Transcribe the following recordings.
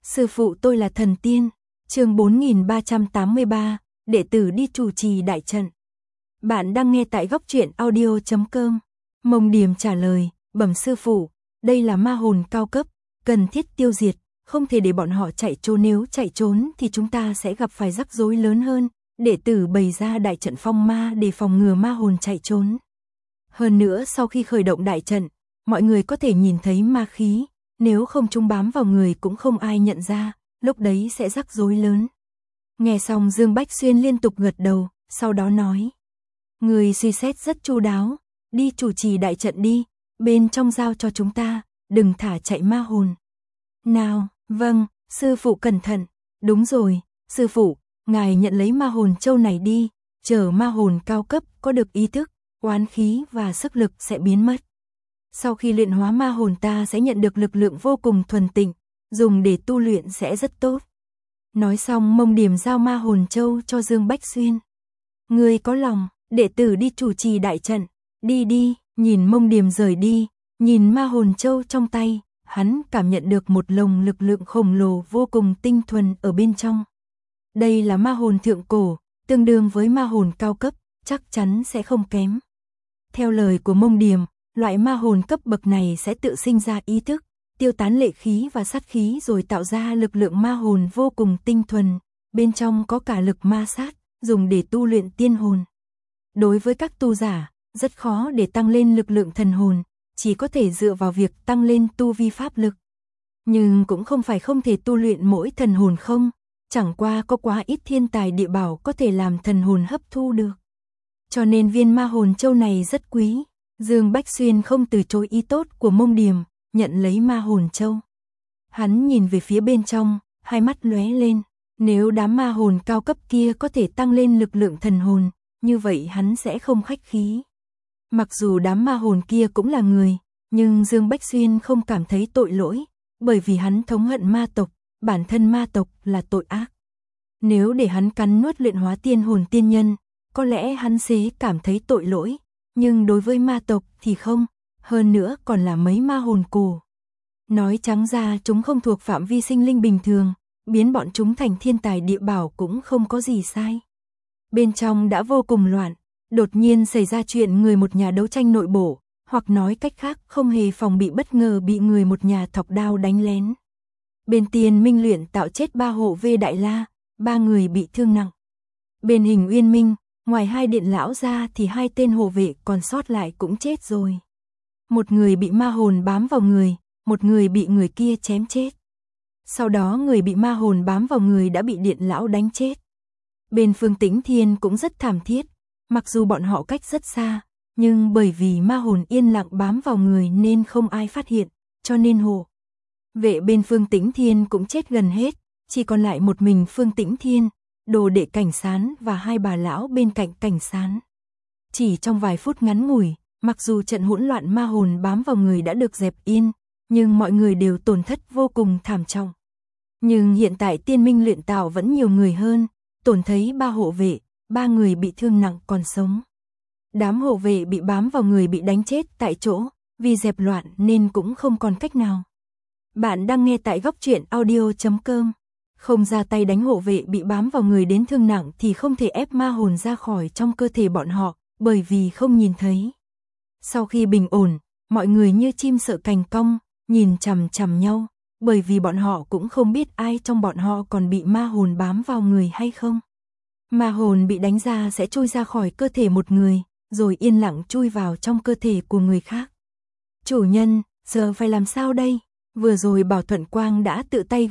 Sư phụ tôi là thần tiên. Chương 4383, đệ tử đi chủ trì đại trận. Bạn đang nghe tại goctruyện.audio.com. Mông Điềm trả lời, bẩm sư phụ, đây là ma hồn cao cấp, cần thiết tiêu diệt, không thể để bọn họ chạy trốn, nếu chạy trốn thì chúng ta sẽ gặp phải rắc rối lớn hơn. Đệ tử bày ra đại trận phong ma để phòng ngừa ma hồn chạy trốn. Hơn nữa sau khi khởi động đại trận, mọi người có thể nhìn thấy ma khí, nếu không chúng bám vào người cũng không ai nhận ra, lúc đấy sẽ rắc rối lớn. Nghe xong Dương Bách Xuyên liên tục gật đầu, sau đó nói. Người suy xét rất chu đáo, đi chủ trì đại trận đi, bên trong giao cho chúng ta, đừng thả chạy ma hồn. Nào, vâng, sư phụ cẩn thận, đúng rồi, sư phụ, ngài nhận lấy ma hồn châu này đi, chờ ma hồn cao cấp có được ý thức, oán khí và sức lực sẽ biến mất. Sau khi luyện hóa ma hồn ta sẽ nhận được lực lượng vô cùng thuần tịnh, dùng để tu luyện sẽ rất tốt. Nói xong Mông Điềm giao ma hồn châu cho Dương Bách Xuyên. Ngươi có lòng, đệ tử đi chủ trì đại trận, đi đi, nhìn Mông Điềm rời đi, nhìn ma hồn châu trong tay, hắn cảm nhận được một lồng lực lượng khổng lồ vô cùng tinh thuần ở bên trong. Đây là ma hồn thượng cổ, tương đương với ma hồn cao cấp, chắc chắn sẽ không kém. Theo lời của Mông Điềm, loại ma hồn cấp bậc này sẽ tự sinh ra ý thức, tiêu tán lệ khí và sát khí rồi tạo ra lực lượng ma hồn vô cùng tinh thuần, bên trong có cả lực ma sát, dùng để tu luyện tiên hồn. Đối với các tu giả, rất khó để tăng lên lực lượng thần hồn, chỉ có thể dựa vào việc tăng lên tu vi pháp lực. Nhưng cũng không phải không thể tu luyện mỗi thần hồn không, chẳng qua có quá ít thiên tài địa bảo có thể làm thần hồn hấp thu được. Cho nên viên ma hồn châu này rất quý. Dương Bách Xuyên không từ chối ý tốt của Mông Điềm, nhận lấy ma hồn châu. Hắn nhìn về phía bên trong, hai mắt lóe lên, nếu đám ma hồn cao cấp kia có thể tăng lên lực lượng thần hồn, như vậy hắn sẽ không khách khí. Mặc dù đám ma hồn kia cũng là người, nhưng Dương Bách Xuyên không cảm thấy tội lỗi, bởi vì hắn thống hận ma tộc, bản thân ma tộc là tội ác. Nếu để hắn cắn nuốt luyện hóa tiên hồn tiên nhân, có lẽ hắn sẽ cảm thấy tội lỗi. Nhưng đối với ma tộc thì không, hơn nữa còn là mấy ma hồn cổ. Nói trắng ra chúng không thuộc phạm vi sinh linh bình thường, biến bọn chúng thành thiên tài địa bảo cũng không có gì sai. Bên trong đã vô cùng loạn, đột nhiên xảy ra chuyện người một nhà đấu tranh nội bộ, hoặc nói cách khác không hề phòng bị, bất ngờ bị người một nhà thọc đao đánh lén. Bên Tiền Minh luyện tạo chết 3 hộ vệ Đại La, 3 người bị thương nặng. Bên Hình Uyên Minh, ngoài 2 điện lão ra thì 2 tên hộ vệ còn sót lại cũng chết rồi. Một người bị ma hồn bám vào người, một người bị người kia chém chết. Sau đó người bị ma hồn bám vào người đã bị điện lão đánh chết. Bên Phương Tĩnh Thiên cũng rất thảm thiết, mặc dù bọn họ cách rất xa, nhưng bởi vì ma hồn yên lặng bám vào người nên không ai phát hiện, cho nên hộ vệ bên Phương Tĩnh Thiên cũng chết gần hết, chỉ còn lại một mình Phương Tĩnh Thiên, đồ đệ Cảnh Sán và 2 bà lão bên cạnh Cảnh Sán. Chỉ trong vài phút ngắn ngủi, mặc dù trận hỗn loạn ma hồn bám vào người đã được dẹp yên, nhưng mọi người đều tổn thất vô cùng thảm trọng. Nhưng hiện tại Tiên Minh luyện tạo vẫn nhiều người hơn, tổn thấy 3 hộ vệ, 3 người bị thương nặng còn sống. Đám hộ vệ bị bám vào người bị đánh chết tại chỗ, vì dẹp loạn nên cũng không còn cách nào. Bạn đang nghe tại goctruyện.audio.com. Không ra tay đánh hộ vệ bị bám vào người đến thương nặng thì không thể ép ma hồn ra khỏi trong cơ thể bọn họ, bởi vì không nhìn thấy. Sau khi bình ổn, mọi người như chim sợ cành cong, nhìn chằm chằm nhau, bởi vì bọn họ cũng không biết ai trong bọn họ còn bị ma hồn bám vào người hay không. Ma hồn bị đánh ra sẽ chui ra khỏi cơ thể một người, rồi yên lặng chui vào trong cơ thể của người khác. Chủ nhân, giờ phải làm sao đây? Vừa rồi Bảo Thuận Quang đã tự tay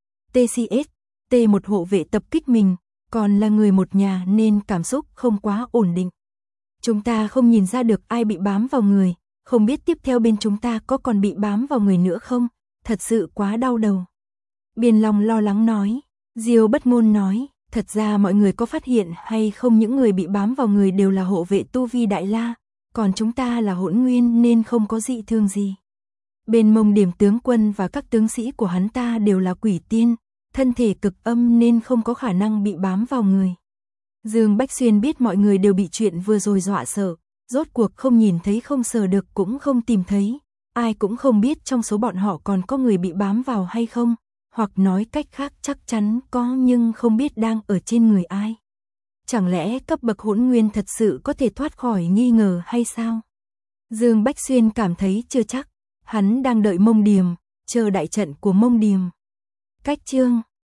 TCS, một hộ vệ tập kích mình, còn là người một nhà nên cảm xúc không quá ổn định. Chúng ta không nhìn ra được ai bị bám vào người, không biết tiếp theo bên chúng ta có còn bị bám vào người nữa không, thật sự quá đau đầu. Biên Long lo lắng nói, Diêu Bất Ngôn nói, thật ra mọi người có phát hiện hay không những người bị bám vào người đều là hộ vệ tu vi Đại La, còn chúng ta là hỗn nguyên nên không có dị thương gì. Bên Mông Điềm tướng quân và các tướng sĩ của hắn ta đều là quỷ tiên, thân thể cực âm nên không có khả năng bị bám vào người. Dương Bách Xuyên biết mọi người đều bị chuyện vừa rồi dọa sợ, rốt cuộc không nhìn thấy không sờ được cũng không tìm thấy, ai cũng không biết trong số bọn họ còn có người bị bám vào hay không, Hoặc nói cách khác chắc chắn có nhưng không biết đang ở trên người ai. Chẳng lẽ cấp bậc hỗn nguyên thật sự có thể thoát khỏi nghi ngờ hay sao? Dương Bách Xuyên cảm thấy chưa chắc, hắn đang đợi Mông Điềm, chờ đại trận của Mông Điềm. Cách chương